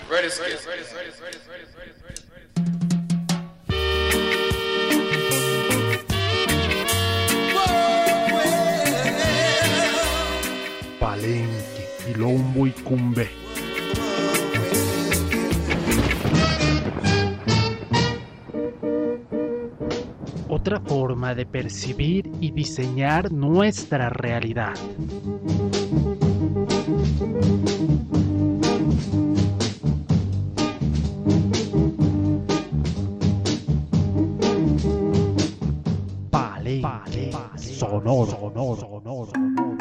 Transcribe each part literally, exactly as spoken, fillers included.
Ready, ready, ready, ready, ready, ready, ready, ready, ready. Palenque, Quilombo y Cumbé. Otra forma de percibir y diseñar nuestra realidad. Palenque, sonoro, sonoro, sonoro, sonoro.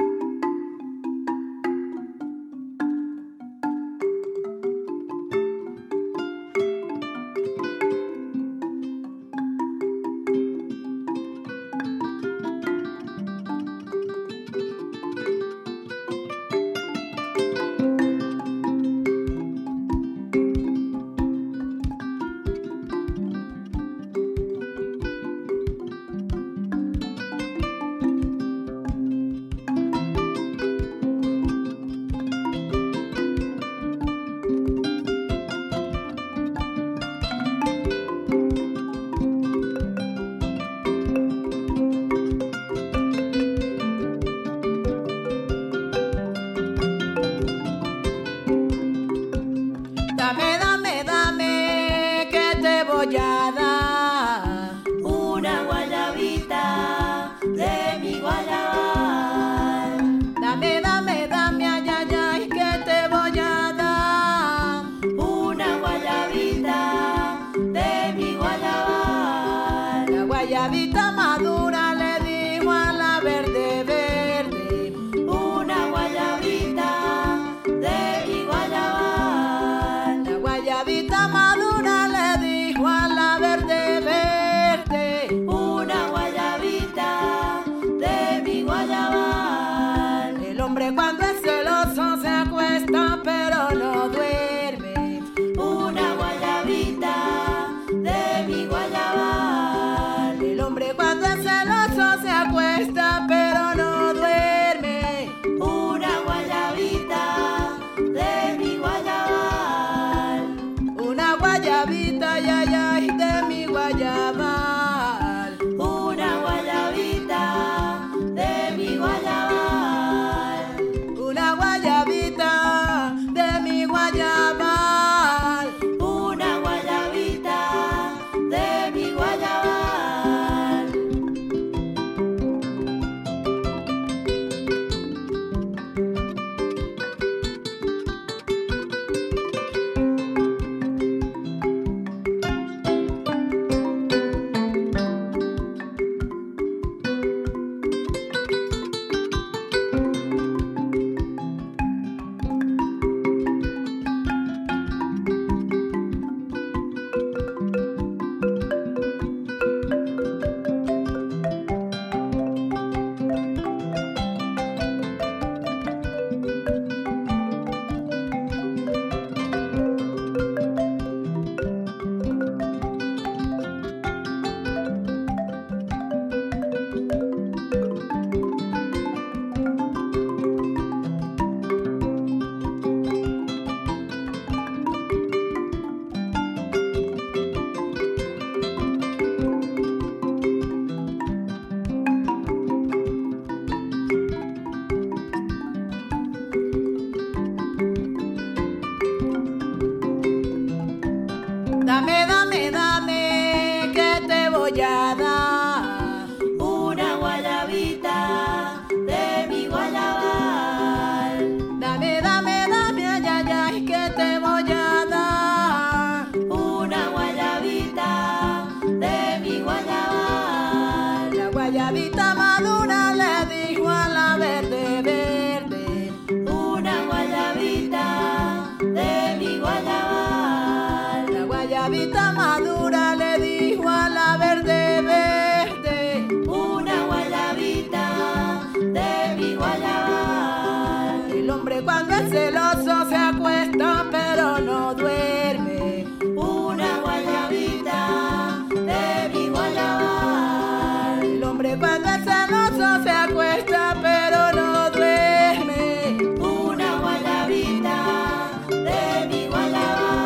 Cuando el celoso se acuesta pero no duerme, una guayabita de mi guayaba.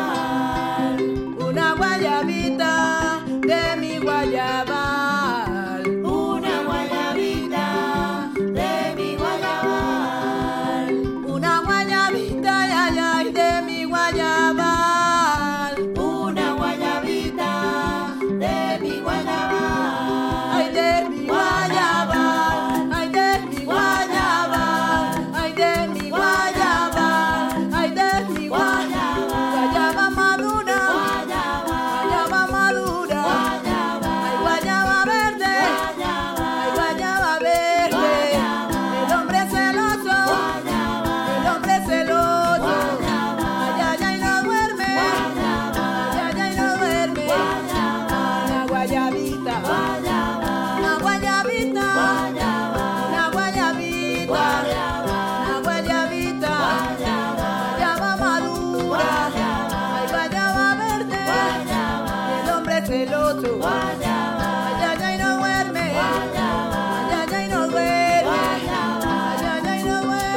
gozo. Guayaba y no duerme. Guayaba y no duerme. Guayaba y no duerme.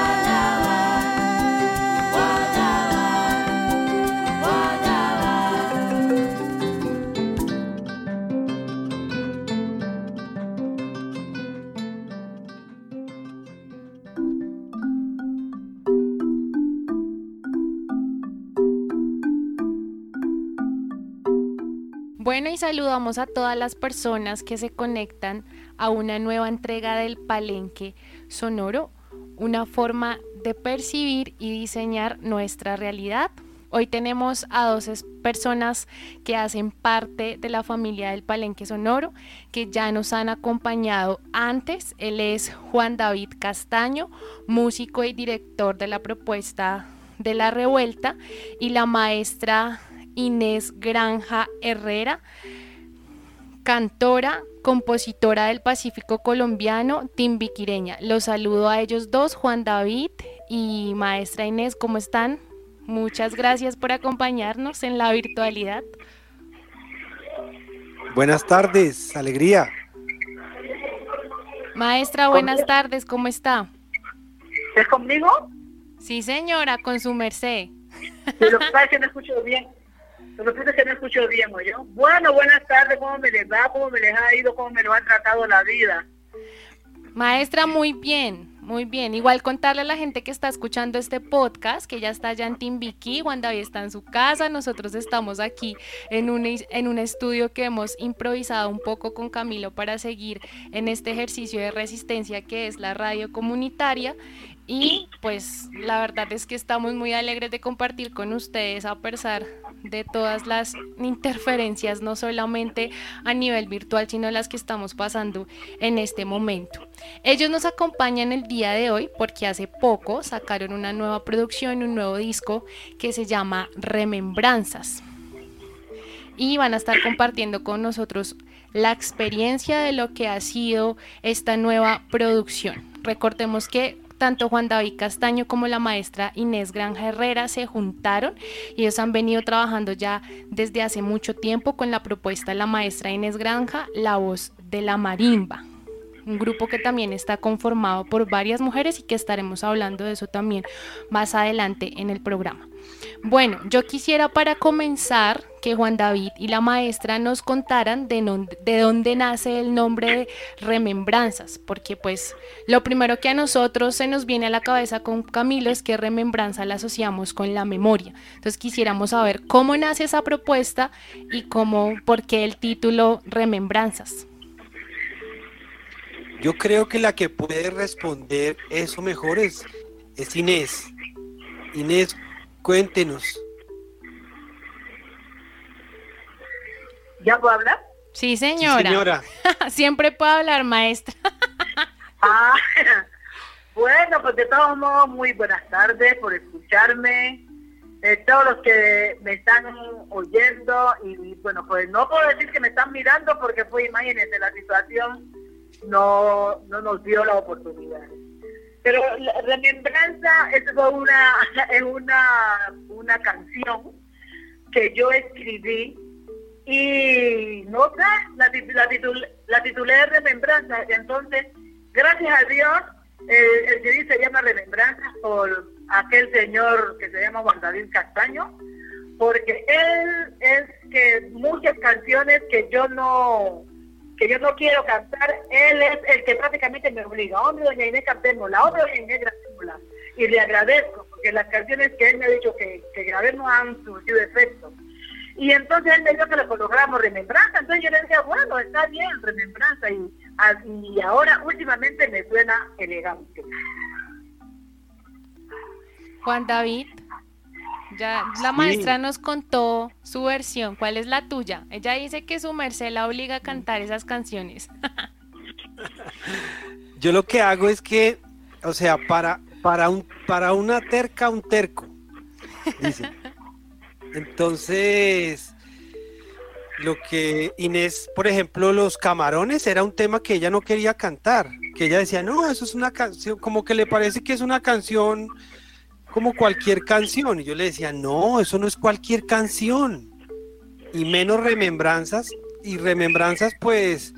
Bueno, y saludamos a todas las personas que se conectan a una nueva entrega del Palenque Sonoro, una forma de percibir y diseñar nuestra realidad. Hoy tenemos a dos es- personas que hacen parte de la familia del Palenque Sonoro, que ya nos han acompañado antes. Él es Juan David Castaño, músico y director de la propuesta de La Revuelta, y la maestra Inés Granja Herrera, cantora, compositora del Pacífico colombiano, timbiquireña. Los saludo a ellos dos, Juan David y maestra Inés, ¿cómo están? Muchas gracias por acompañarnos en la virtualidad. Buenas tardes, alegría. Maestra, buenas tardes, ¿cómo está? ¿Es conmigo? Sí, señora, con su merced. Sí, lo que pasa es que no escucho bien. Lo que pasa es que no escucho bien, ¿o yo? Bueno, buenas tardes, ¿cómo me les va? ¿Cómo me les ha ido? ¿Cómo me lo ha tratado la vida? Maestra, muy bien, muy bien. Igual contarle a la gente que está escuchando este podcast, que ya está allá en Timbiquí, Juan David está en su casa, nosotros estamos aquí en un, en un estudio que hemos improvisado un poco con Camilo para seguir en este ejercicio de resistencia que es la radio comunitaria. Y pues la verdad es que estamos muy alegres de compartir con ustedes a pesar de todas las interferencias, no solamente a nivel virtual, sino las que estamos pasando en este momento. Ellos nos acompañan el día de hoy porque hace poco sacaron una nueva producción, un nuevo disco que se llama Remembranzas. Y van a estar compartiendo con nosotros la experiencia de lo que ha sido esta nueva producción. Recordemos que tanto Juan David Castaño como la maestra Inés Granja Herrera se juntaron y ellos han venido trabajando ya desde hace mucho tiempo con la propuesta de la maestra Inés Granja, La Voz de la Marimba, un grupo que también está conformado por varias mujeres y que estaremos hablando de eso también más adelante en el programa. Bueno, yo quisiera para comenzar que Juan David y la maestra nos contaran de, no, de dónde nace el nombre de Remembranzas, porque pues lo primero que a nosotros se nos viene a la cabeza con Camilo es que remembranza la asociamos con la memoria. Entonces quisiéramos saber cómo nace esa propuesta y cómo, por qué el título Remembranzas. Yo creo que la que puede responder eso mejor es, es Inés. Inés, cuéntenos. ¿Ya puedo hablar? Sí, señora. Sí, señora. Siempre puedo hablar, maestra. Ah, bueno, pues de todos modos, muy buenas tardes por escucharme. Eh, todos los que me están oyendo y bueno, pues no puedo decir que me están mirando porque pues imagínense, la situación no, no nos dio la oportunidad. Pero la remembranza es una, es una, una canción que yo escribí y no sé, la, la, titul, la titulé de Remembranza. Entonces, gracias a Dios, eh, el C D se llama Remembranza por aquel señor que se llama Juan David Castaño, porque él es que muchas canciones que yo no que yo no quiero cantar, él es el que prácticamente me obliga. Hombre, doña Inés, cantémosla, hombre, doña Inés, cantémosla. Y le agradezco, porque las canciones que él me ha dicho que, que grabé no han surgido efecto. Y entonces él me dijo que le colocáramos Remembranza. Entonces yo le decía, bueno, está bien, Remembranza. Y, y ahora últimamente me suena elegante. Juan David, ya la Sí. maestra nos contó su versión. ¿Cuál es la tuya? Ella dice que su merced la obliga a cantar esas canciones. Yo lo que hago es que, o sea, para, para, un, para una terca, un terco, dice. Entonces, lo que Inés, por ejemplo, los camarones, era un tema que ella no quería cantar, que ella decía, no, eso es una canción, como que le parece que es una canción como cualquier canción, y yo le decía, no, eso no es cualquier canción, y menos Remembranzas, y Remembranzas, pues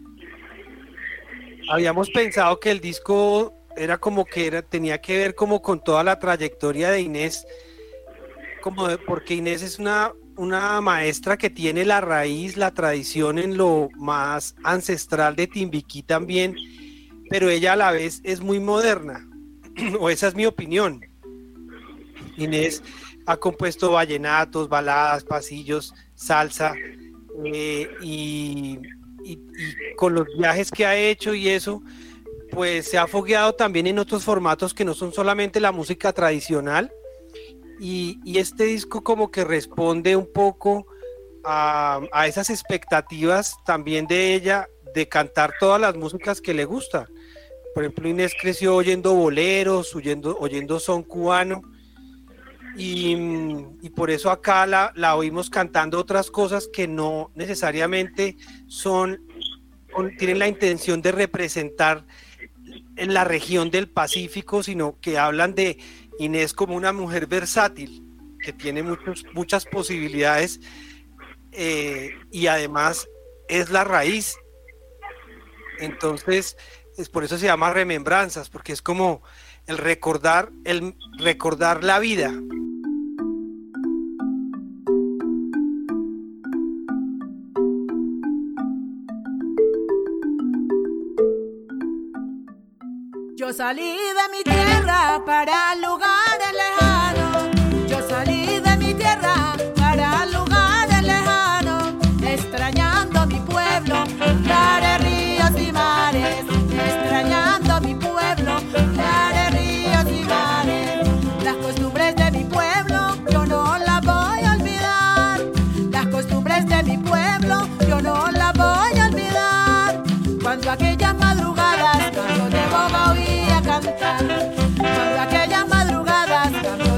habíamos pensado que el disco era como que era, tenía que ver como con toda la trayectoria de Inés, como de, porque Inés es una, una maestra que tiene la raíz, la tradición en lo más ancestral de Timbiquí también, pero ella a la vez es muy moderna, o esa es mi opinión. Inés ha compuesto vallenatos, baladas, pasillos, salsa, eh, y, y, y con los viajes que ha hecho y eso, pues se ha fogueado también en otros formatos que no son solamente la música tradicional, y, y este disco como que responde un poco a, a esas expectativas también de ella de cantar todas las músicas que le gustan. Por ejemplo, Inés creció oyendo boleros, oyendo, oyendo son cubano, y, y por eso acá la, la oímos cantando otras cosas que no necesariamente son, tienen la intención de representar en la región del Pacífico, sino que hablan de Inés como una mujer versátil, que tiene muchos, muchas posibilidades, eh, y además es la raíz. Entonces, es por eso se llama Remembranzas, porque es como el recordar, el recordar la vida. Yo salí de mi tierra para lugares lejanos. Yo salí de mi tierra para lugares lejanos, extrañando mi pueblo, mares, ríos y mares. Extrañando mi pueblo, mares, ríos y mares. Las costumbres de mi pueblo yo no las voy a olvidar. Las costumbres de mi pueblo yo no las voy a olvidar. Cuando aquellas madrugadas canto de boba oía cantar, cuando aquellas madrugadas canto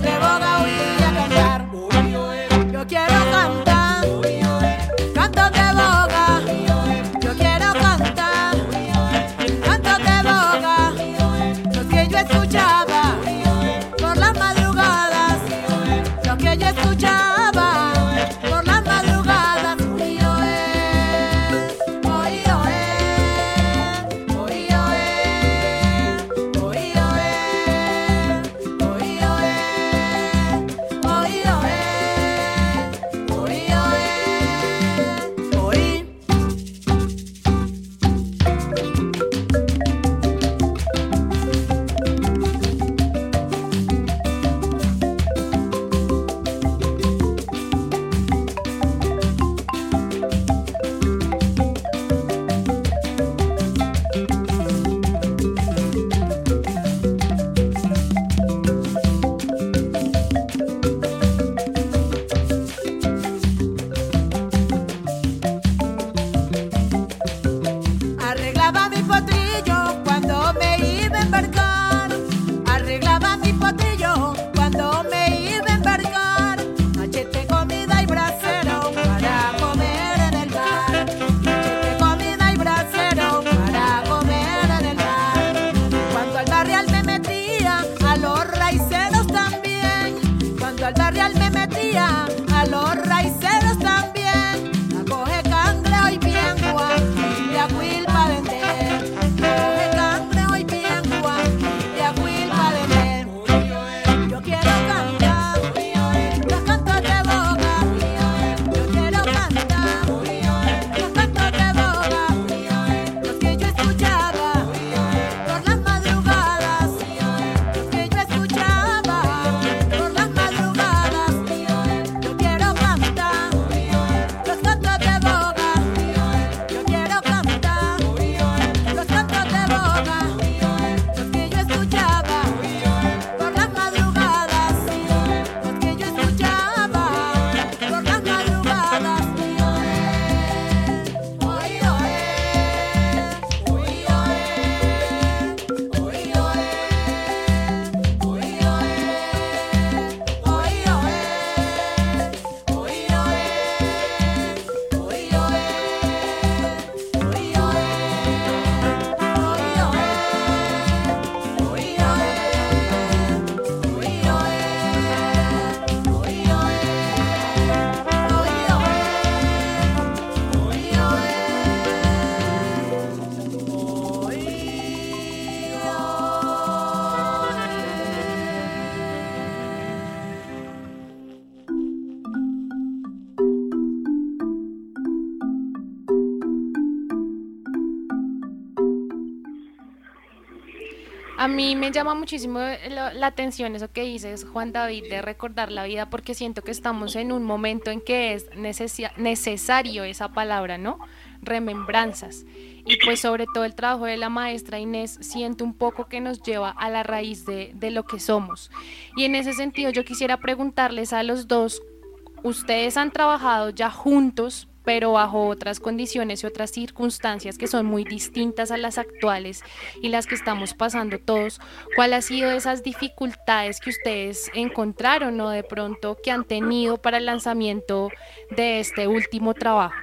A mí me llama muchísimo la, la atención eso que dices, Juan David, de recordar la vida, porque siento que estamos en un momento en que es necesia- necesario esa palabra, ¿no? Remembranzas. Y pues sobre todo el trabajo de la maestra Inés, siento un poco que nos lleva a la raíz de, de lo que somos. Y en ese sentido yo quisiera preguntarles a los dos, ustedes han trabajado ya juntos, pero bajo otras condiciones y otras circunstancias que son muy distintas a las actuales y las que estamos pasando todos. ¿Cuál ha sido esas dificultades que ustedes encontraron o de pronto que han tenido para el lanzamiento de este último trabajo?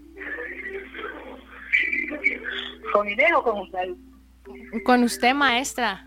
¿Con Inés o con usted? Con usted, maestra.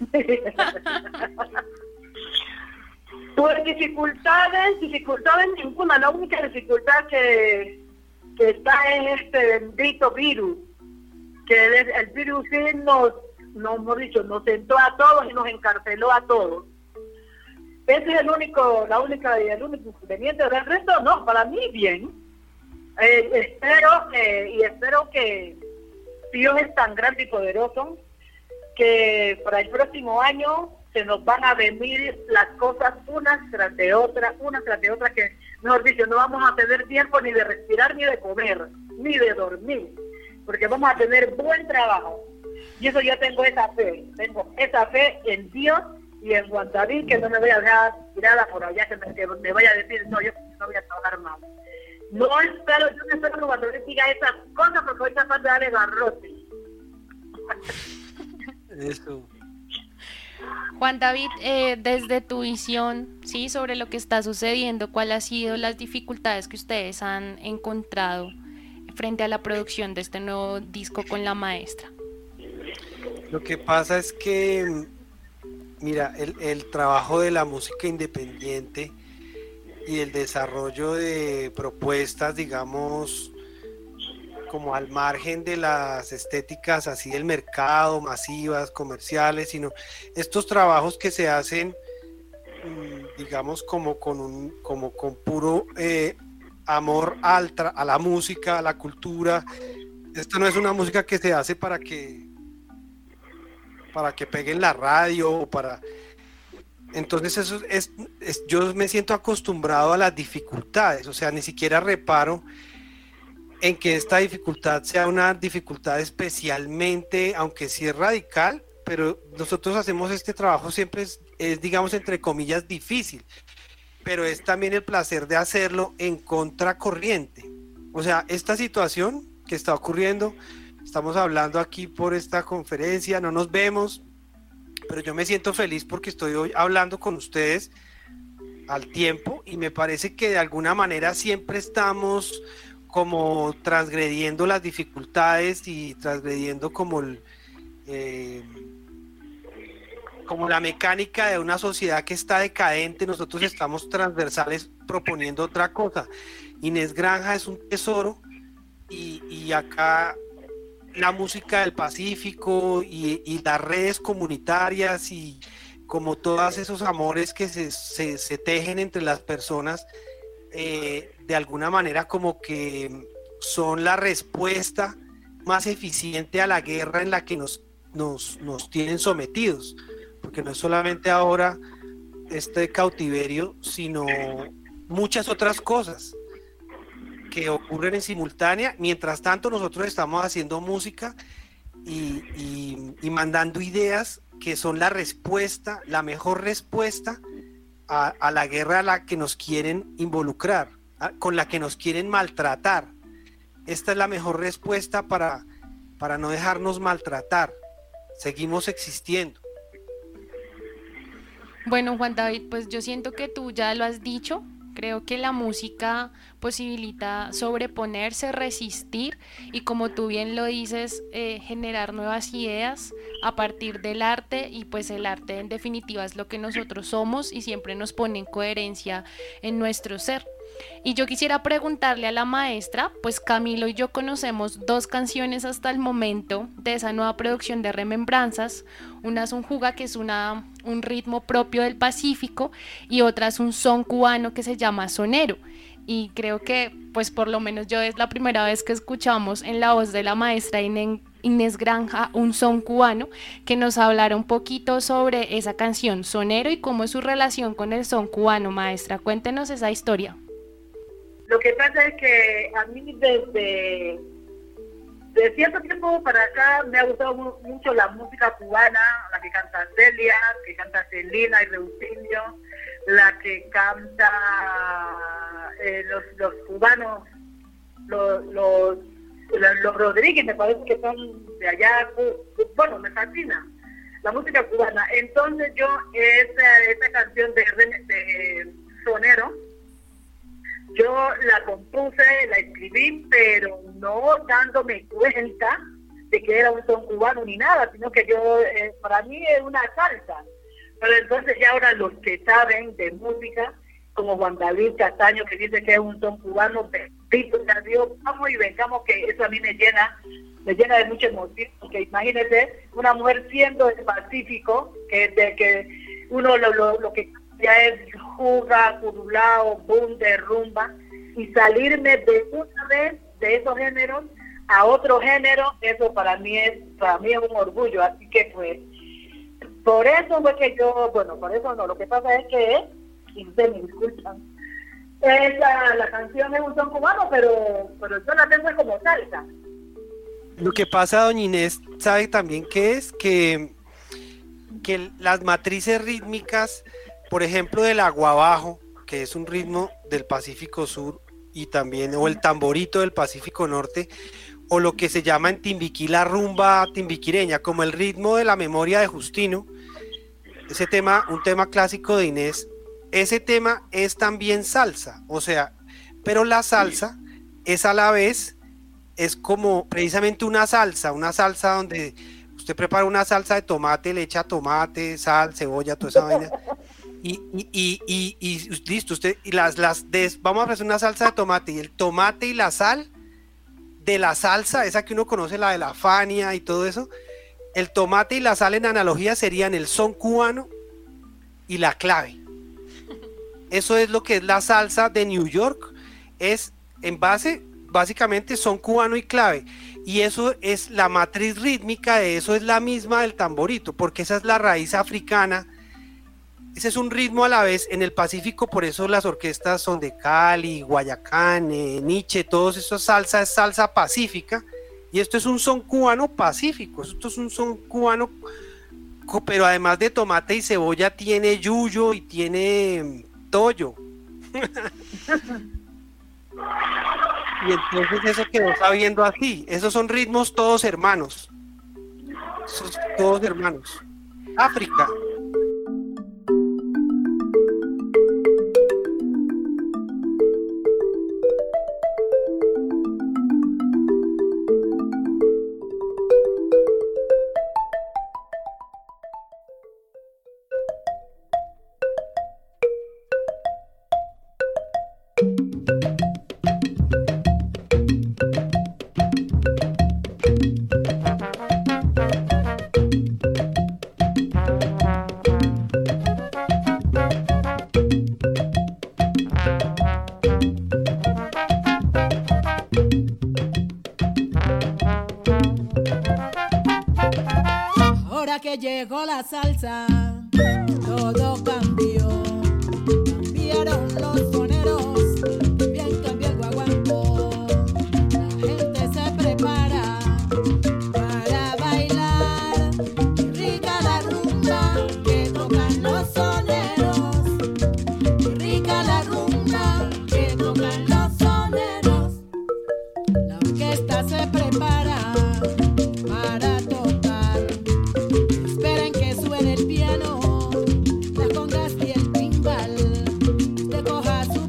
Pues dificultades, dificultades ninguna. La única dificultad que, que está en este bendito virus, que el, el virus sí nos, nos hemos dicho, nos sentó a todos y nos encarceló a todos. Ese es el único, la única y el único inconveniente. Del resto, no, para mí bien. Eh, espero que, y espero que Dios es tan grande y poderoso que para el próximo año se nos van a venir las cosas unas tras de otras, unas tras de otras, que, mejor dicho, no vamos a tener tiempo ni de respirar, ni de comer, ni de dormir, porque vamos a tener buen trabajo. Y eso yo tengo esa fe, tengo esa fe en Dios y en Juan David, que no me voy a dejar tirada por allá, que me, que me vaya a decir, no, yo no voy a trabajar más. No espero, yo no espero que Juan David diga esas cosas, porque hoy capaz de darle garrote. Eso. Juan David, eh, desde tu visión, sí, sobre lo que está sucediendo, ¿cuáles han sido las dificultades que ustedes han encontrado frente a la producción de este nuevo disco con la maestra? Lo que pasa es que, mira, el, el trabajo de la música independiente y el desarrollo de propuestas, digamos, como al margen de las estéticas así del mercado, masivas, comerciales, sino estos trabajos que se hacen, digamos, como con un, como con puro eh, amor al tra- a la música, a la cultura. Esto no es una música que se hace para que para que pegue en la radio o para... Entonces eso es, es, yo me siento acostumbrado a las dificultades, o sea, ni siquiera reparo en que esta dificultad sea una dificultad especialmente, aunque sí es radical, pero nosotros hacemos este trabajo siempre es, es digamos, entre comillas, difícil, pero es también el placer de hacerlo en contracorriente. O sea, esta situación que está ocurriendo, estamos hablando aquí por esta conferencia, no nos vemos, pero yo me siento feliz porque estoy hoy hablando con ustedes al tiempo y me parece que de alguna manera siempre estamos como transgrediendo las dificultades y transgrediendo como el, eh, como la mecánica de una sociedad que está decadente. Nosotros estamos transversales proponiendo otra cosa. Inés Granja es un tesoro y, y acá la música del Pacífico y, y las redes comunitarias y como todos esos amores que se, se, se tejen entre las personas, eh, de alguna manera como que son la respuesta más eficiente a la guerra en la que nos, nos, nos tienen sometidos, porque no es solamente ahora este cautiverio, sino muchas otras cosas que ocurren en simultánea. Mientras tanto nosotros estamos haciendo música y, y, y mandando ideas que son la respuesta, la mejor respuesta a, a la guerra a la que nos quieren involucrar, a, con la que nos quieren maltratar. Esta es la mejor respuesta para, para no dejarnos maltratar. Seguimos existiendo. Bueno, Juan David, pues yo siento que tú ya lo has dicho. Creo que la música posibilita sobreponerse, resistir y, como tú bien lo dices, eh, generar nuevas ideas a partir del arte, y pues el arte en definitiva es lo que nosotros somos y siempre nos pone en coherencia en nuestro ser. Y yo quisiera preguntarle a la maestra, pues Camilo y yo conocemos dos canciones hasta el momento de esa nueva producción de Remembranzas. Una es un juga, que es una, un ritmo propio del Pacífico, y otra es un son cubano que se llama sonero. Y creo que, pues por lo menos yo, es la primera vez que escuchamos en la voz de la maestra Inés, Inés Granja, Un Son Cubano, que nos hablara un poquito sobre esa canción Sonero y cómo es su relación con el son cubano. Maestra, cuéntenos esa historia. Lo que pasa es que a mí desde de cierto tiempo para acá me ha gustado mu- mucho la música cubana, la que canta Celia, que canta Celina y Reutilio, la que canta eh, los, los cubanos, los, los, los, los Rodríguez, me parece que son de allá, bueno, me fascina la música cubana. Entonces yo esa, esa canción de, de Sonero, yo la compuse, la escribí, pero no dándome cuenta de que era un son cubano ni nada, sino que yo, eh, para mí es una salsa. Pero entonces ya ahora los que saben de música, como Juan David Castaño, que dice que es un son cubano, bendito sea Dios, vamos y vengamos, que eso a mí me llena, me llena de mucha emoción, porque imagínese una mujer siendo del Pacífico, que de que uno lo, lo, lo que ya es juga, curulao, bunde, rumba, y salirme de una vez de esos géneros a otro género, eso para mí es para mí es un orgullo. Así que pues por eso fue que yo, bueno, por eso no, lo que pasa es que, y ustedes me disculpan, esa, la canción es un son cubano, pero, pero yo la tengo como salsa. Lo que pasa, doña Inés, sabe también que es que, que las matrices rítmicas, por ejemplo, del aguabajo, que es un ritmo del Pacífico Sur, y también, o el tamborito del Pacífico Norte, o lo que se llama en Timbiquí la rumba timbiquireña, como el ritmo de la memoria de Justino, ese tema, un tema clásico de Inés, ese tema es también salsa, o sea, pero la salsa es a la vez, es como precisamente una salsa, una salsa donde usted prepara una salsa de tomate, le echa tomate, sal, cebolla, toda esa vaina, y, y, y, y, y listo, usted, y las, las des, vamos a hacer una salsa de tomate, y el tomate y la sal de la salsa, esa que uno conoce, la de la Fania y todo eso, el tomate y la sal en analogía serían el son cubano y la clave. Eso es lo que es la salsa de New York, es en base, básicamente son cubano y clave, y eso es la matriz rítmica de eso, es la misma del tamborito, porque esa es la raíz africana. Ese es un ritmo a la vez en el Pacífico, por eso las orquestas son de Cali, Guayacán, eh, Nietzsche, todos esos salsa es salsa pacífica, y esto es un son cubano pacífico, esto es un son cubano, pero además de tomate y cebolla tiene yuyo y tiene toyo. Y entonces eso quedó sabiendo así, esos son ritmos todos hermanos, esos todos hermanos. África. Ahora que llegó la salsa, todo cambió. Cambiaron los soneros, también cambió el guaguancó. La gente se prepara para bailar. Qué rica la rumba que tocan los soneros. Qué rica la rumba que tocan los soneros. La orquesta se prepara para tocar. Esperen que suene el piano, las congas y el timbal. Usted coja su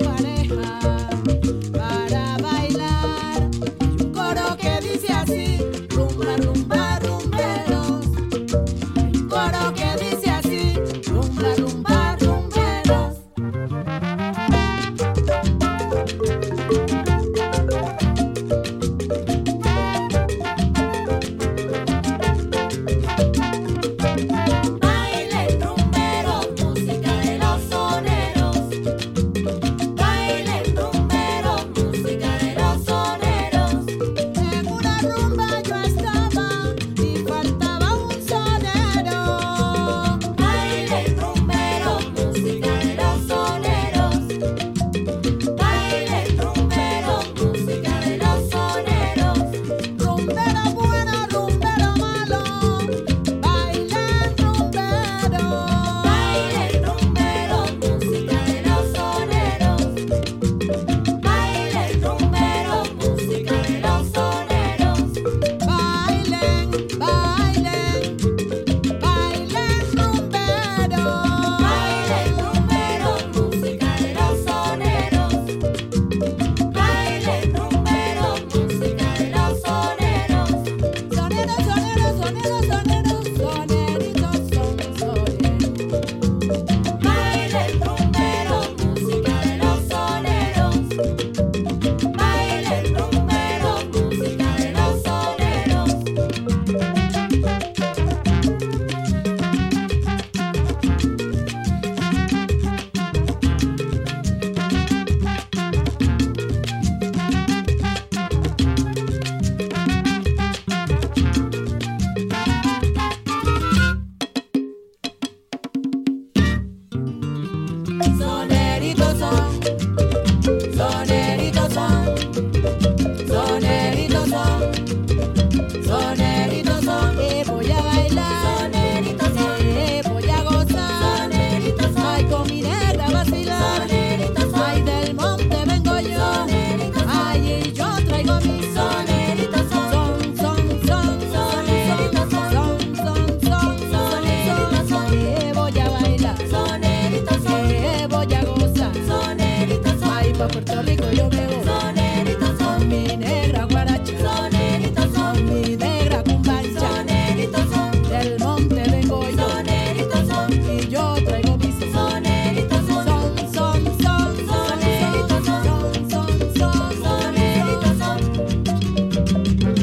Puerto Rico yo me voy. Soneritos son mi negra guaracha. Soneritos son mi negra cumbancha. Soneritos son del monte vengo yo. Soneritos son y yo traigo mi son. Soneritos son son son son soneritos son son son soneritos son.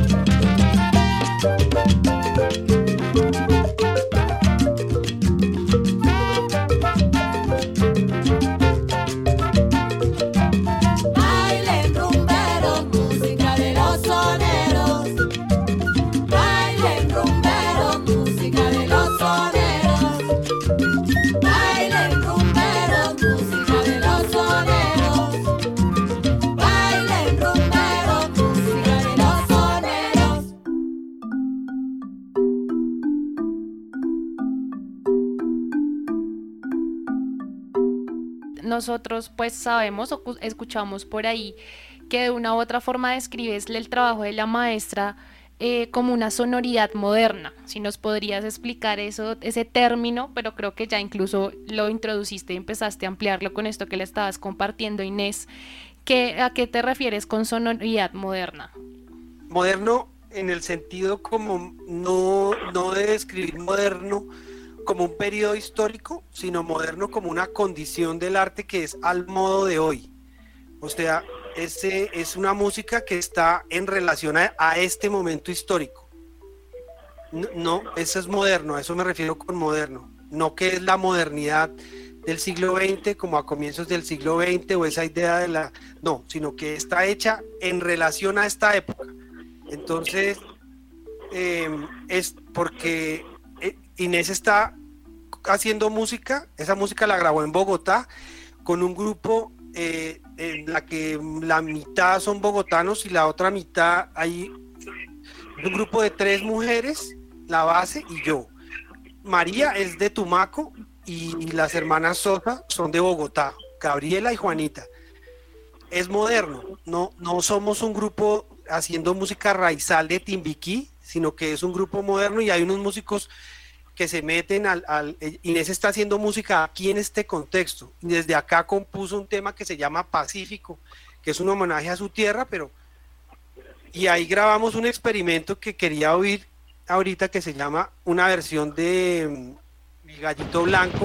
Bailen rumberos, música de los soneros. Bailen rumberos, música de los soneros. Bailen rumberos, música de los soneros. Bailen rumberos, música de los soneros. Nosotros pues sabemos o cu- escuchamos por ahí que de una u otra forma describes el trabajo de la maestra eh, como una sonoridad moderna. Si nos podrías explicar eso, ese término, pero creo que ya incluso lo introduciste y empezaste a ampliarlo con esto que le estabas compartiendo, Inés. ¿Qué, ¿A qué te refieres con sonoridad moderna? Moderno en el sentido como no, no de describir moderno como un periodo histórico, sino moderno como una condición del arte que es al modo de hoy. O sea, ese es una música que está en relación a, a este momento histórico. No, no, eso es moderno, a eso me refiero con moderno. No que es la modernidad del siglo veinte como a comienzos del siglo veinte o esa idea de la... No, sino que está hecha en relación a esta época. Entonces, eh, es porque eh, Inés está haciendo música, esa música la grabó en Bogotá con un grupo eh, en la que la mitad son bogotanos y la otra mitad hay un grupo de tres mujeres, la base y yo. María es de Tumaco y, y las hermanas Sosa son de Bogotá, Gabriela y Juanita. Es moderno, no, no somos un grupo haciendo música raizal de Timbiquí, sino que es un grupo moderno y hay unos músicos que se meten al, al... Inés está haciendo música aquí en este contexto, y desde acá compuso un tema que se llama Pacífico, que es un homenaje a su tierra, pero... Y ahí grabamos un experimento que quería oír ahorita, que se llama una versión de mm, Mi Gallito Blanco.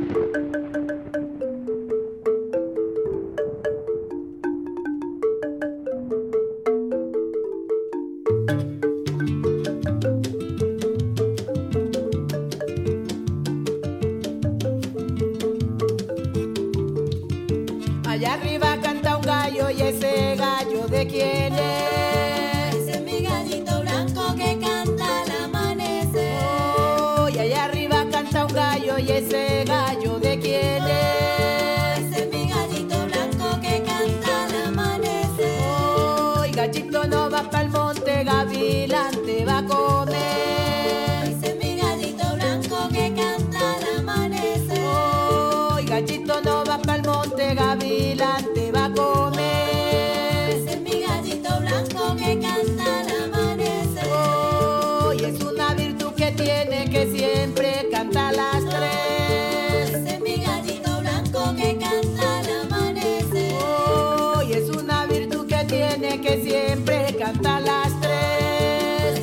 Allá arriba canta un gallo y ese gallo ¿de quién es? Ese es mi gallito blanco que canta al amanecer. Oh, y allá arriba canta un gallo y ese gallo ¿de quién es? Ese es mi gallito blanco que canta al amanecer. Oh, y gallito no va pa'l monte, gavilán te va a comer. Ese es mi gallito blanco que canta al amanecer. Oh, y gallito no va pa'l monte, gavilán te va a comer. Ese es mi gallito blanco que canta al amanecer. Oh, y es una virtud que tiene que siempre canta a las tres. Ese es mi gallito blanco que canta al amanecer. Oh, y es una virtud que tiene que siempre canta a las tres.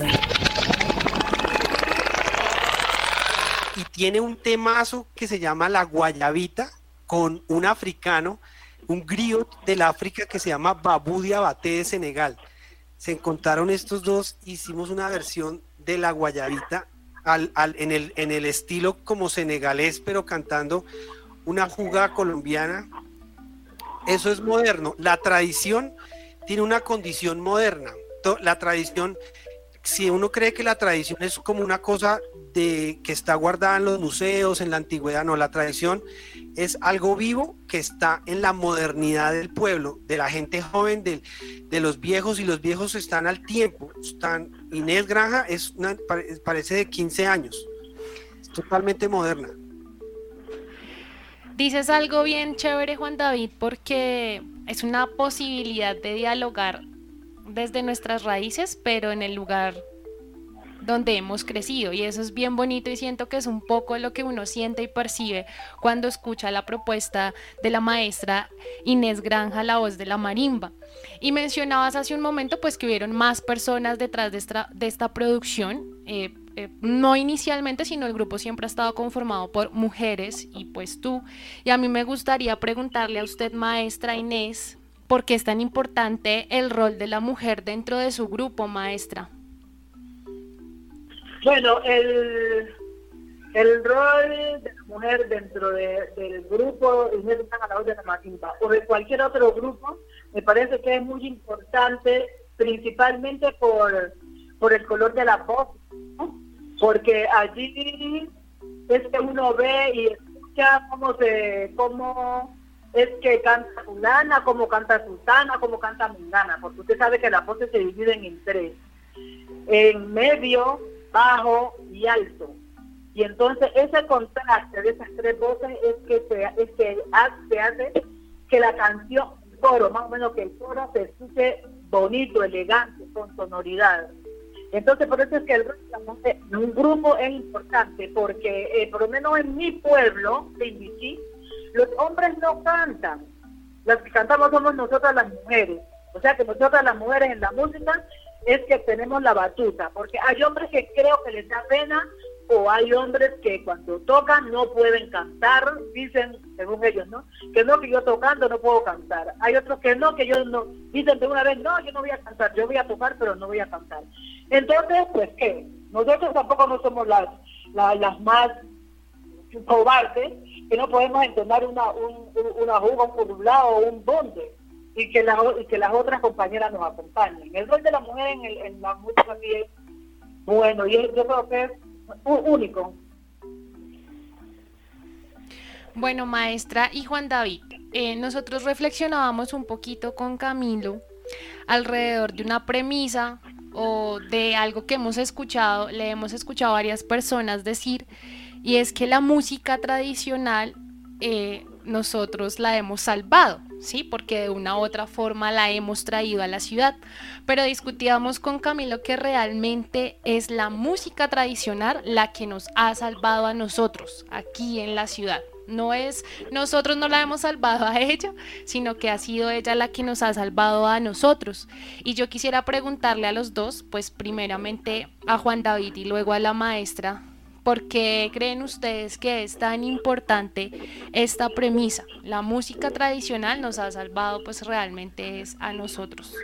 Y tiene un temazo que se llama La Guayabita, con un africano, un griot del África que se llama Babou Diabaté de Senegal. Se encontraron estos dos, hicimos una versión de La Guayabita al, al, en, el, en el estilo como senegalés, pero cantando una jugada colombiana. Eso es moderno. La tradición tiene una condición moderna. La tradición, si uno cree que la tradición es como una cosa de que está guardada en los museos, en la antigüedad, no, la tradición es algo vivo que está en la modernidad del pueblo, de la gente joven, de, de los viejos, y los viejos están al tiempo. Están, Inés Granja es una, parece de quince años, es totalmente moderna. Dices algo bien chévere, Juan David, porque es una posibilidad de dialogar desde nuestras raíces, pero en el lugar donde hemos crecido, y eso es bien bonito y siento que es un poco lo que uno siente y percibe cuando escucha la propuesta de la maestra Inés Granja, la voz de la marimba. Y mencionabas hace un momento pues que hubieron más personas detrás de esta, de esta producción, eh, eh, no inicialmente, sino el grupo siempre ha estado conformado por mujeres y pues tú, y a mí me gustaría preguntarle a usted, maestra Inés, ¿por qué es tan importante el rol de la mujer dentro de su grupo, maestra? Bueno, el, el rol de la mujer dentro de, del grupo Inés Granja, la voz de la marimba, o de cualquier otro grupo, me parece que es muy importante, principalmente por, por el color de la voz, ¿no? Porque allí es que uno ve y escucha cómo se, cómo es que canta fulana, cómo canta sultana, cómo canta mengana, porque usted sabe que las voces se dividen en tres, en medio, bajo y alto. Y entonces ese contraste de esas tres voces es que se, es que hace, hace que la canción, el coro, más o menos que el coro se escuche bonito, elegante, con sonoridad. Entonces por eso es que el rol de la mujer en un grupo es importante, porque eh, por lo menos en mi pueblo, Timbiquí, los hombres no cantan, las que cantamos somos nosotras las mujeres. O sea que nosotras las mujeres en la música es que tenemos la batuta, porque hay hombres que creo que les da pena, o hay hombres que cuando tocan no pueden cantar, dicen, según ellos, ¿no? Que no, que yo tocando no puedo cantar. Hay otros que no, que yo no, dicen de una vez, no, yo no voy a cantar, yo voy a tocar, pero no voy a cantar. Entonces, pues, ¿qué? Nosotros tampoco no somos las, las, las más cobardes, que no podemos entonar una, un, una juga, un curulao o un bonde, y que, la, y que las otras compañeras nos acompañen. El rol de la mujer en, el, en la música aquí es bueno, y yo creo que es único. Bueno, maestra y Juan David, eh, nosotros reflexionábamos un poquito con Camilo alrededor de una premisa o de algo que hemos escuchado, le hemos escuchado a varias personas decir, y es que la música tradicional eh, nosotros la hemos salvado, ¿sí? Porque de una u otra forma la hemos traído a la ciudad, pero discutíamos con Camilo que realmente es la música tradicional la que nos ha salvado a nosotros aquí en la ciudad. No es, nosotros no la hemos salvado a ella, sino que ha sido ella la que nos ha salvado a nosotros. Y yo quisiera preguntarle a los dos, pues primeramente a Juan David y luego a la maestra, ¿por qué creen ustedes que es tan importante esta premisa? La música tradicional nos ha salvado, pues realmente es a nosotros.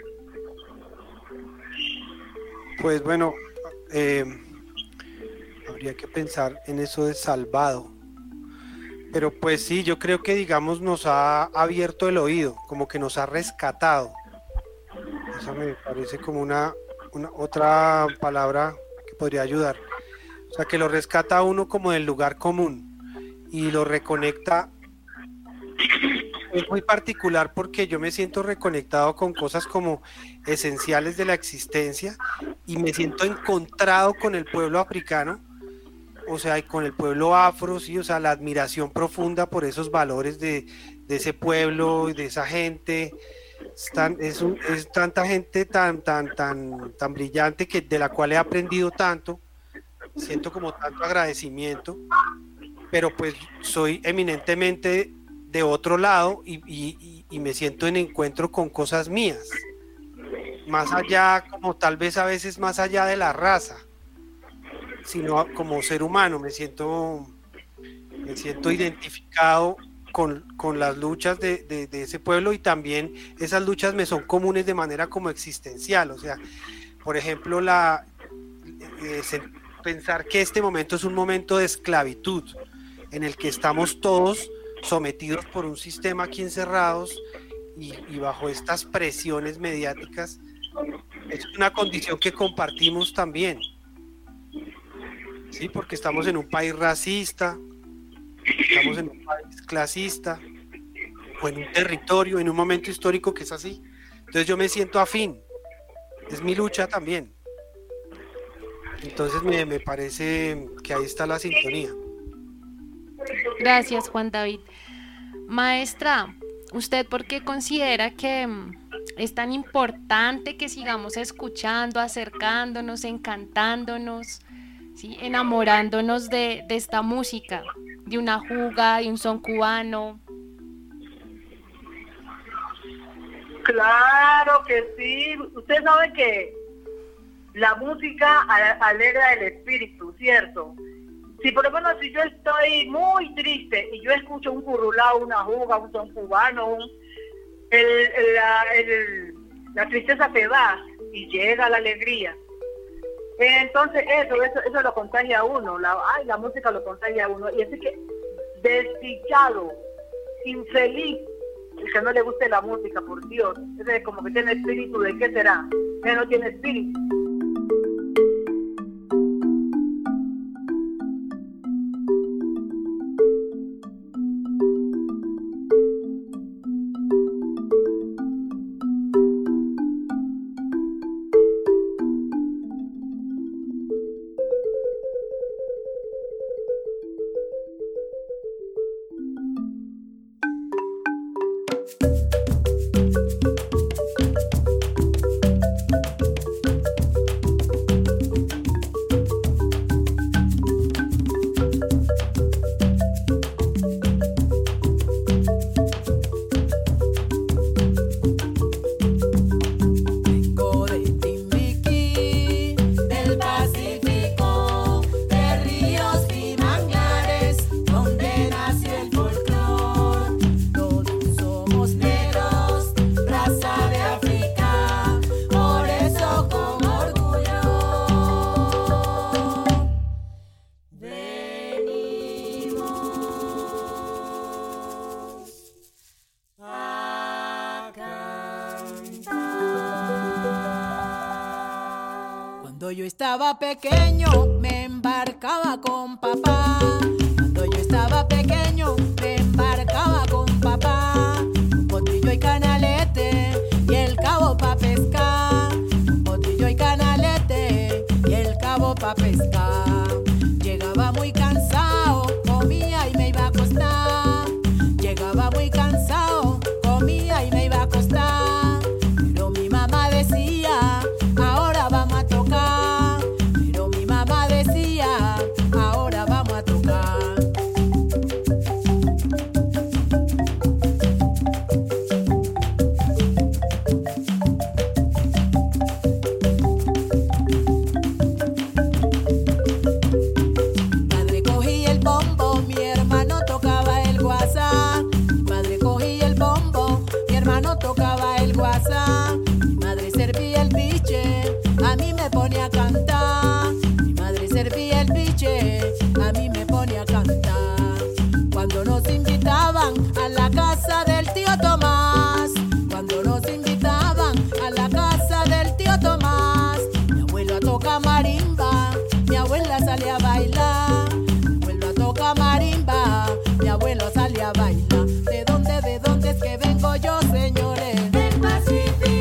Pues bueno, eh, habría que pensar en eso de salvado. Pero pues sí, yo creo que digamos nos ha abierto el oído, como que nos ha rescatado. Eso me parece como una, una otra palabra que podría ayudar. O sea, que lo rescata a uno como del lugar común y lo reconecta. Es muy particular porque yo me siento reconectado con cosas como esenciales de la existencia y me siento encontrado con el pueblo africano, o sea, y con el pueblo afro, sí, o sea, la admiración profunda por esos valores de, de ese pueblo y de esa gente. Es, tan, es, un, es tanta gente tan, tan, tan, tan brillante que, de la cual he aprendido tanto. Siento como tanto agradecimiento, pero pues soy eminentemente de otro lado y, y, y me siento en encuentro con cosas mías, más allá, como tal vez a veces más allá de la raza, sino como ser humano. Me siento, me siento identificado con, con las luchas de, de, de ese pueblo, y también esas luchas me son comunes de manera como existencial. O sea, por ejemplo, la eh, se, pensar que este momento es un momento de esclavitud en el que estamos todos sometidos por un sistema aquí encerrados y, y bajo estas presiones mediáticas, es una condición que compartimos también, sí, porque estamos en un país racista, estamos en un país clasista, o en un territorio, en un momento histórico que es así. Entonces yo me siento afín, es mi lucha también. Entonces me, me parece que ahí está la sintonía. Gracias, Juan David. Maestra, ¿usted por qué considera que es tan importante que sigamos escuchando, acercándonos, encantándonos, ¿sí? Enamorándonos de, de esta música, de una juga, de un son cubano. Claro que sí. Usted sabe que la música a- alegra el espíritu, ¿cierto? Si por lo menos si yo estoy muy triste y yo escucho un currulao, una juga, un son cubano, un, el, el- la, el- la tristeza se va y llega la alegría. Entonces eso, eso, eso lo contagia a uno, la, ay, la música lo contagia a uno. Y así que desdichado, infeliz, el que no le guste la música, por Dios, ese es como que tiene espíritu, ¿de qué será? Ese no tiene espíritu. Vengo de Timbiquí, del Pacífico, de ríos y manglares, donde nació el folclor. Todos somos negros, raza de África, por eso con orgullo venimos a cantar. Cuando yo estaba pequeño me embarcaba con papá. Cuando yo estaba pequeño me embarcaba con papá. Un potrillo y canalete y el cabo pa' pescar. Un potrillo y canalete y el cabo pa' pescar. Llegaba muy cansado, comía y me iba a acostar. Llegaba muy cansado, comía y me iba a acostar. Pero mi mamá decía, ahora vamos a tocar. Pero mi mamá decía, ahora vamos a tocar. Padre cogía el bombo, mi hermano tocaba el guasá. Mi padre cogía el bombo, mi hermano tocaba el guasá. Mi madre servía el piche, a mí me ponía a cantar. Mi madre servía el piche, a mí me ponía a cantar. Cuando nos invitaban a la casa del tío Tomás, cuando nos invitaban a la casa del tío Tomás, mi abuelo toca marimba, mi abuela salía a bailar. Mi abuelo toca marimba, mi abuelo salía a bailar. ¿De dónde, de dónde es que vengo yo, señores? Del Pacífico.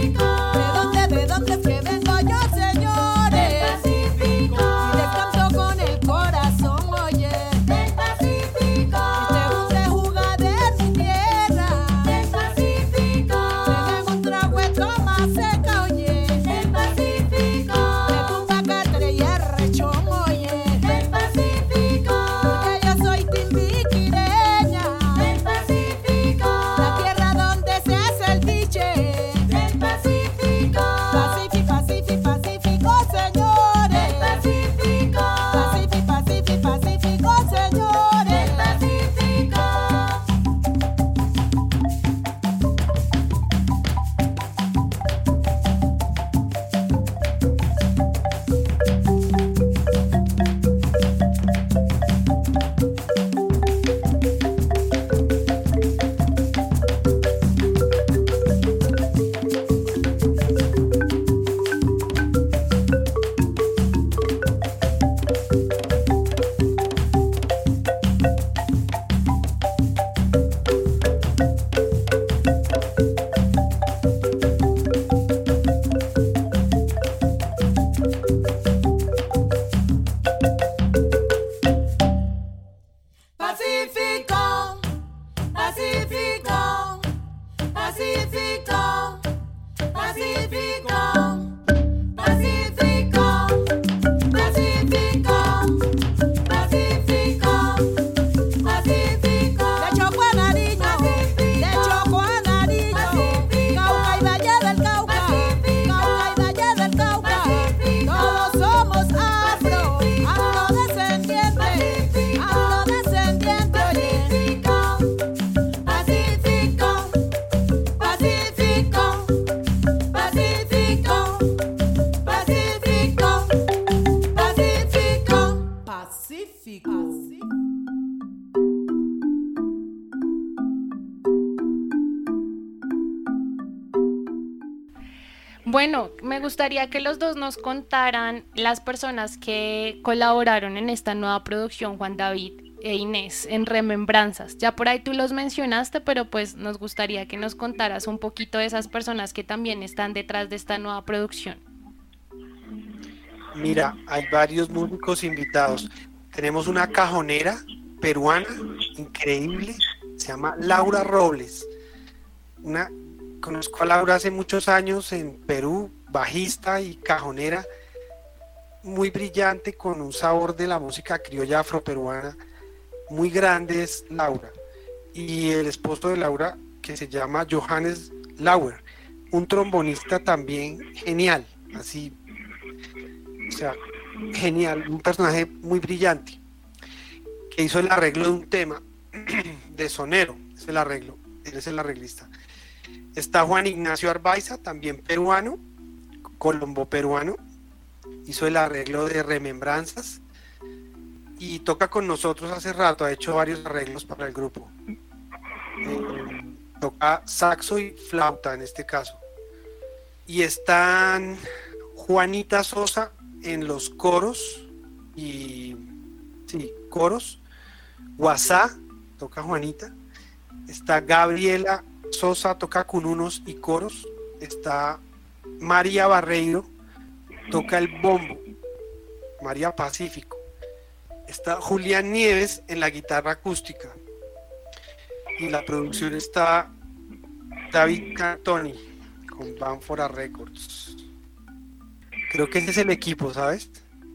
Bueno, me gustaría que los dos nos contaran las personas que colaboraron en esta nueva producción, Juan David e Inés, en Remembranzas. Ya por ahí tú los mencionaste, pero pues nos gustaría que nos contaras un poquito de esas personas que también están detrás de esta nueva producción. Mira, hay varios músicos invitados. Tenemos una cajonera peruana increíble, se llama Laura Robles. Una, conozco a Laura hace muchos años en Perú, bajista y cajonera, muy brillante, con un sabor de la música criolla afroperuana muy grande es Laura. Y el esposo de Laura, que se llama Johannes Lauer, un trombonista también genial, así, o sea, genial, un personaje muy brillante, que hizo el arreglo de un tema de sonero, es el arreglo, él es el arreglista. Está Juan Ignacio Arbaiza, también peruano, colombo peruano, hizo el arreglo de Remembranzas y toca con nosotros hace rato, ha hecho varios arreglos para el grupo. Eh, toca saxo y flauta en este caso. Y están Juanita Sosa en los coros y sí, coros, Guasá, toca Juanita, está Gabriela Sosa, toca cununos y coros, está María Barreiro, toca el bombo, María Pacífico, está Julián Nieves en la guitarra acústica y la producción está David Cantoni con Banfora Records. Creo que ese es el equipo, ¿sabes?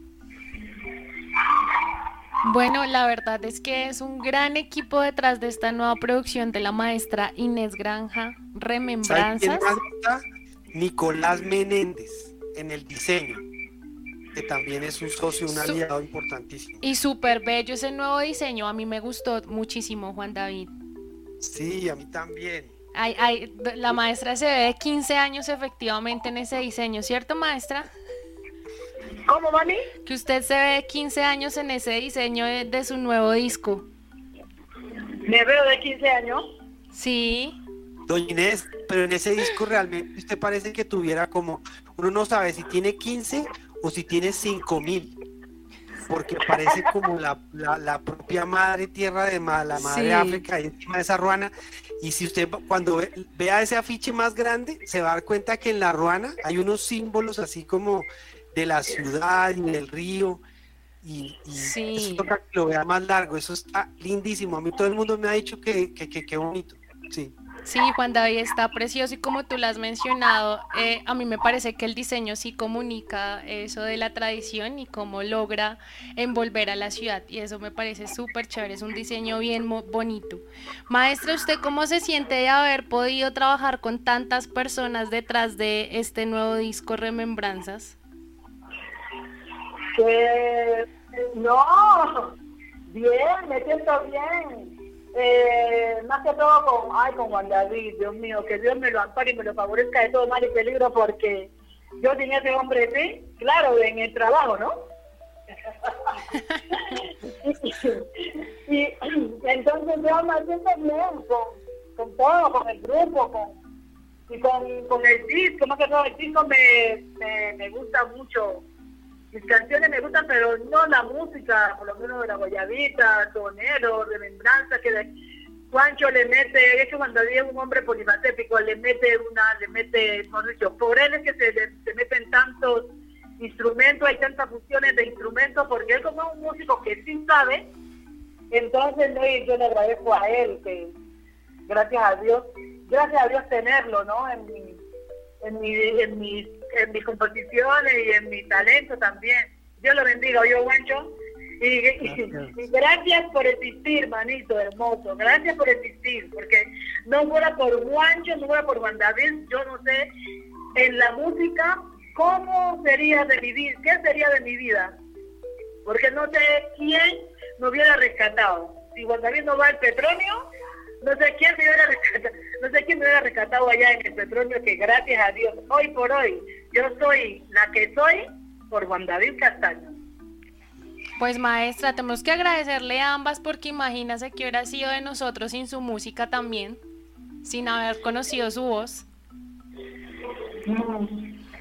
Bueno, la verdad es que es un gran equipo detrás de esta nueva producción de la maestra Inés Granja, ¿Sabes quién Remembranzas. más está? Nicolás Menéndez en el diseño, que también es un socio, un Su- aliado importantísimo. Y súper bello ese nuevo diseño, a mí me gustó muchísimo, Juan David. Sí, a mí también. Ay, ay, la maestra se ve de quince años efectivamente en ese diseño, ¿cierto, maestra? ¿Cómo, mami? Que usted se ve de quince años en ese diseño de, de su nuevo disco. Me veo de quince años. Sí, Doña Inés, pero en ese disco realmente usted parece que tuviera como, uno no sabe si tiene quince o si tiene cinco mil, porque parece como la, la, la propia madre tierra de ma- la madre Sí. África ahí encima de esa ruana. Y si usted va- cuando ve- vea ese afiche más grande, se va a dar cuenta que en la ruana hay unos símbolos así como de la ciudad y del río. Y, y Sí. eso toca que lo vea más largo, eso está lindísimo. A mí todo el mundo me ha dicho que que, que, que bonito. Sí. sí, Juan David está precioso y como tú lo has mencionado, eh, a mí me parece que el diseño sí comunica eso de la tradición y cómo logra envolver a la ciudad y eso me parece súper chévere, es un diseño bien mo- bonito. Maestra, ¿usted cómo se siente de haber podido trabajar con tantas personas detrás de este nuevo disco Remembranzas? Que no, bien, me siento bien. Eh, más que todo con, ay, con Juan David, Dios mío, que Dios me lo ampare y me lo favorezca de todo mal y peligro, porque yo sin ese hombre, sí, claro, en el trabajo, ¿no? y, y entonces yo me siento bien con, con todo, con el grupo, con, y con, con el disco, más que todo el disco me, me, me gusta mucho. Mis canciones me gustan, pero no la música, por lo menos de la Guayabita, Tonero, Remembranza, que de- Juancho le mete, es que cuando había un hombre polifacético, le mete una, le mete, mejor dicho, por él es que se, le- se meten tantos instrumentos, hay tantas fusiones de instrumentos, porque él como un músico que sí sabe, entonces no, y yo le agradezco a él, que gracias a Dios, gracias a Dios tenerlo, ¿no? En mi, en mi, en mis, en mis composiciones y en mi talento también. Dios lo bendiga, yo, Juancho. Y, y- y gracias por existir, manito hermoso. Gracias por existir, porque no fuera por Juancho, no fuera por Juan David, yo no sé en la música cómo sería de mi vida, qué sería de mi vida. Porque no sé quién me hubiera rescatado. Si Juan David no va al petróleo, no sé quién me hubiera rescatado, no sé quién me hubiera rescatado allá en el petróleo, que gracias a Dios, hoy por hoy, yo soy la que soy por Juan David Castaño. Pues maestra, tenemos que agradecerle a ambas porque imagínase que hubiera sido de nosotros sin su música también, sin haber conocido su voz.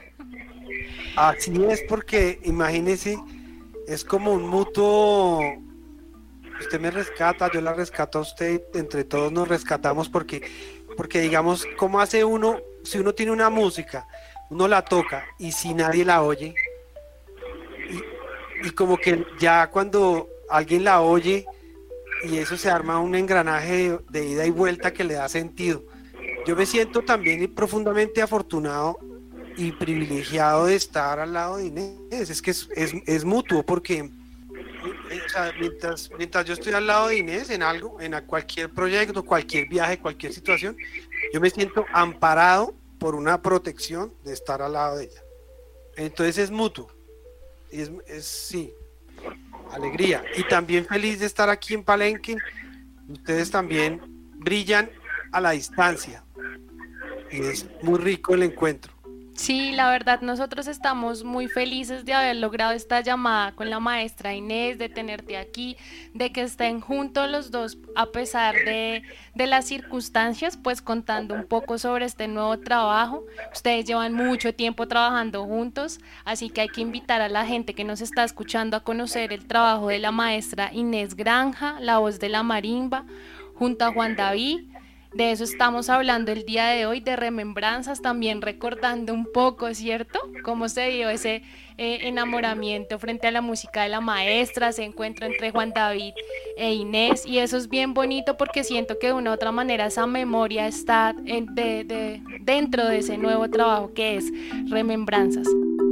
Así es, porque imagínese, es como un mutuo, usted me rescata, yo la rescato a usted, entre todos nos rescatamos porque, porque digamos, ¿cómo hace uno, si uno tiene una música, uno la toca y si nadie la oye, y, y como que ya cuando alguien la oye y eso se arma un engranaje de, de ida y vuelta que le da sentido. Yo me siento también profundamente afortunado y privilegiado de estar al lado de Inés, es que es, es, es mutuo porque o sea, mientras, mientras yo estoy al lado de Inés en algo, en cualquier proyecto, cualquier viaje, cualquier situación, yo me siento amparado por una protección de estar al lado de ella. Entonces es mutuo, es, es sí, alegría y también feliz de estar aquí en Palenque. Ustedes también brillan a la distancia y es muy rico el encuentro. Sí, la verdad, nosotros estamos muy felices de haber logrado esta llamada con la maestra Inés, de tenerte aquí, de que estén juntos los dos a pesar de, de las circunstancias, pues contando un poco sobre este nuevo trabajo. Ustedes llevan mucho tiempo trabajando juntos, así que hay que invitar a la gente que nos está escuchando a conocer el trabajo de la maestra Inés Granja, la voz de la marimba, junto a Juan David. De eso estamos hablando el día de hoy, de remembranzas, también recordando un poco, ¿cierto? Cómo se dio ese eh, enamoramiento frente a la música de la maestra, ese encuentro entre Juan David e Inés, y eso es bien bonito porque siento que de una u otra manera esa memoria está en, de, de, dentro de ese nuevo trabajo que es Remembranzas.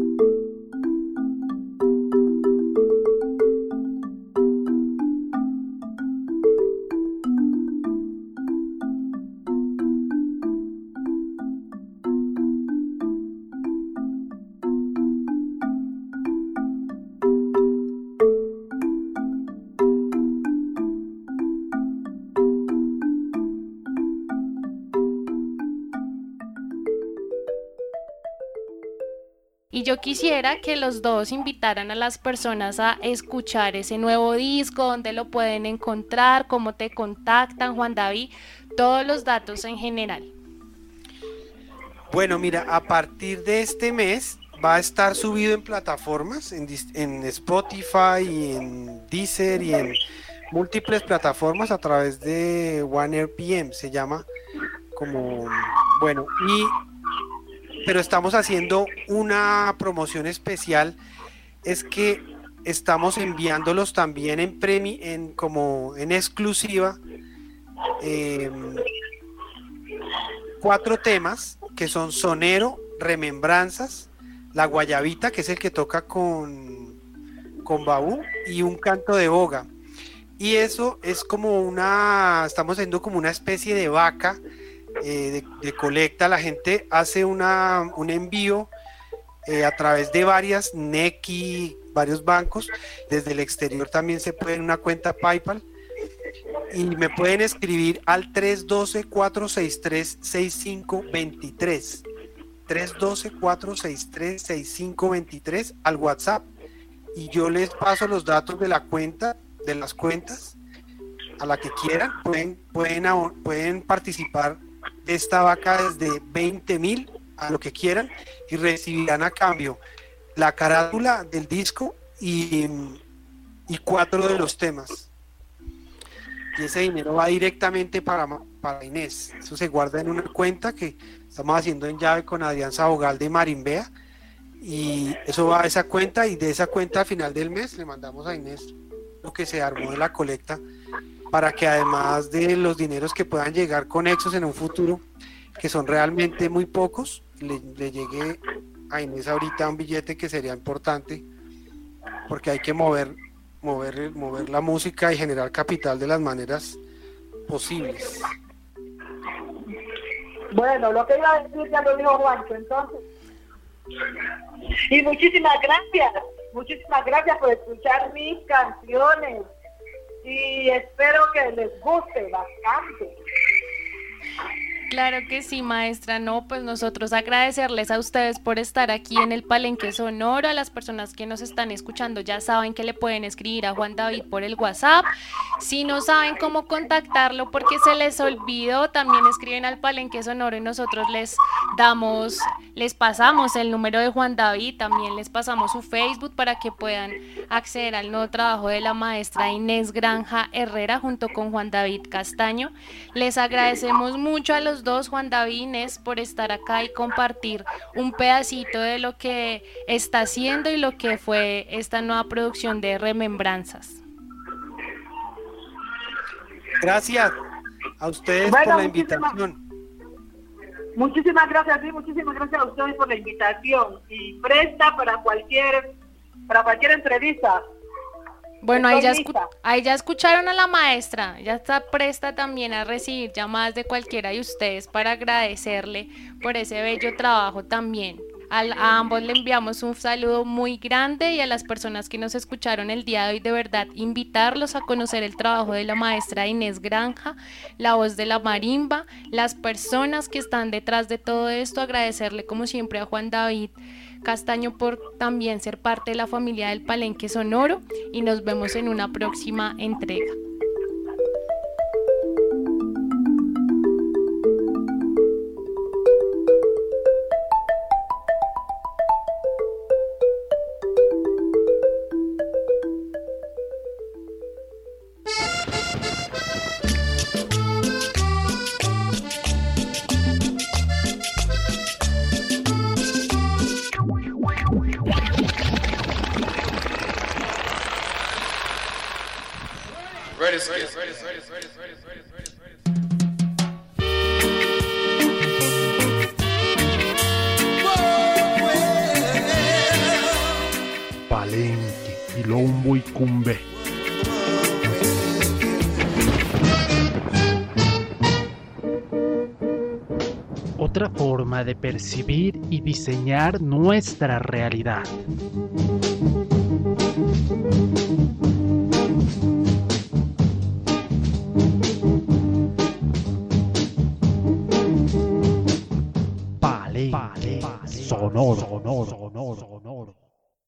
Y yo quisiera que los dos invitaran a las personas a escuchar ese nuevo disco, dónde lo pueden encontrar, cómo te contactan, Juan David, todos los datos en general. Bueno, mira, a partir de este mes va a estar subido en plataformas, en, en Spotify, y en Deezer y en múltiples plataformas a través de One R P M, se llama como, bueno, y pero estamos haciendo una promoción especial, es que estamos enviándolos también en premi, en como en exclusiva, eh, cuatro temas que son Sonero, Remembranzas, La Guayabita, que es el que toca con, con Baú, y un canto de boga. Y eso es como una, estamos haciendo como una especie de vaca eh, de, de colecta. La gente hace una, un envío eh, a través de varias Nequi, varios bancos. Desde el exterior también se puede en una cuenta PayPal. Y me pueden escribir al tres uno dos, cuatro seis tres, seis cinco dos tres. tres uno dos, cuatro seis tres, seis cinco dos tres al WhatsApp. Y yo les paso los datos de la cuenta, de las cuentas, a la que quieran. Pueden, pueden, pueden participar de esta vaca desde veinte mil a lo que quieran y recibirán a cambio la carátula del disco y, y cuatro de los temas. Y ese dinero va directamente para, para Inés. Eso se guarda en una cuenta que estamos haciendo en llave con Adrián Sabogal de Marimbea, y eso va a esa cuenta, y de esa cuenta al final del mes le mandamos a Inés lo que se armó de la colecta, para que además de los dineros que puedan llegar conexos en un futuro, que son realmente muy pocos, le, le llegue a Inés ahorita un billete que sería importante, porque hay que mover Mover, mover la música y generar capital de las maneras posibles. Bueno, lo que iba a decir ya lo dijo Juancho, entonces. Y muchísimas gracias, muchísimas gracias por escuchar mis canciones. Y espero que les guste bastante. Claro que sí, maestra. No, pues nosotros agradecerles a ustedes por estar aquí en el Palenque Sonoro. A las personas que nos están escuchando ya saben que le pueden escribir a Juan David por el WhatsApp. Si no saben cómo contactarlo porque se les olvidó, también escriben al Palenque Sonoro y nosotros les damos, les pasamos el número de Juan David, también les pasamos su Facebook para que puedan acceder al nuevo trabajo de la maestra Inés Granja Herrera junto con Juan David Castaño. Les agradecemos mucho a los dos, Juan David y Inés, por estar acá y compartir un pedacito de lo que está haciendo y lo que fue esta nueva producción de Remembranzas. Gracias a ustedes Bueno, por la muchísimas- invitación. Muchísimas gracias, sí, muchísimas gracias a ustedes por la invitación y presta para cualquier para cualquier entrevista. Bueno, ahí ya, Estoy escu- lista. ahí ya escucharon a la maestra, ya está presta también a recibir llamadas de cualquiera de ustedes para agradecerle por ese bello trabajo también. Al- a ambos le enviamos un saludo muy grande y a las personas que nos escucharon el día de hoy, de verdad, invitarlos a conocer el trabajo de la maestra Inés Granja, la voz de la marimba, las personas que están detrás de todo esto, agradecerle como siempre a Juan David Castaño por también ser parte de la familia del Palenque Sonoro y nos vemos en una próxima entrega. Ready, ready, ready, ready, ready, ready, ready, ready, ready. Palenque, Quilombo y Cumbé. Otra forma de percibir y diseñar nuestra realidad. Palenque, Sonoro, sonoro, sonoro, sonoro.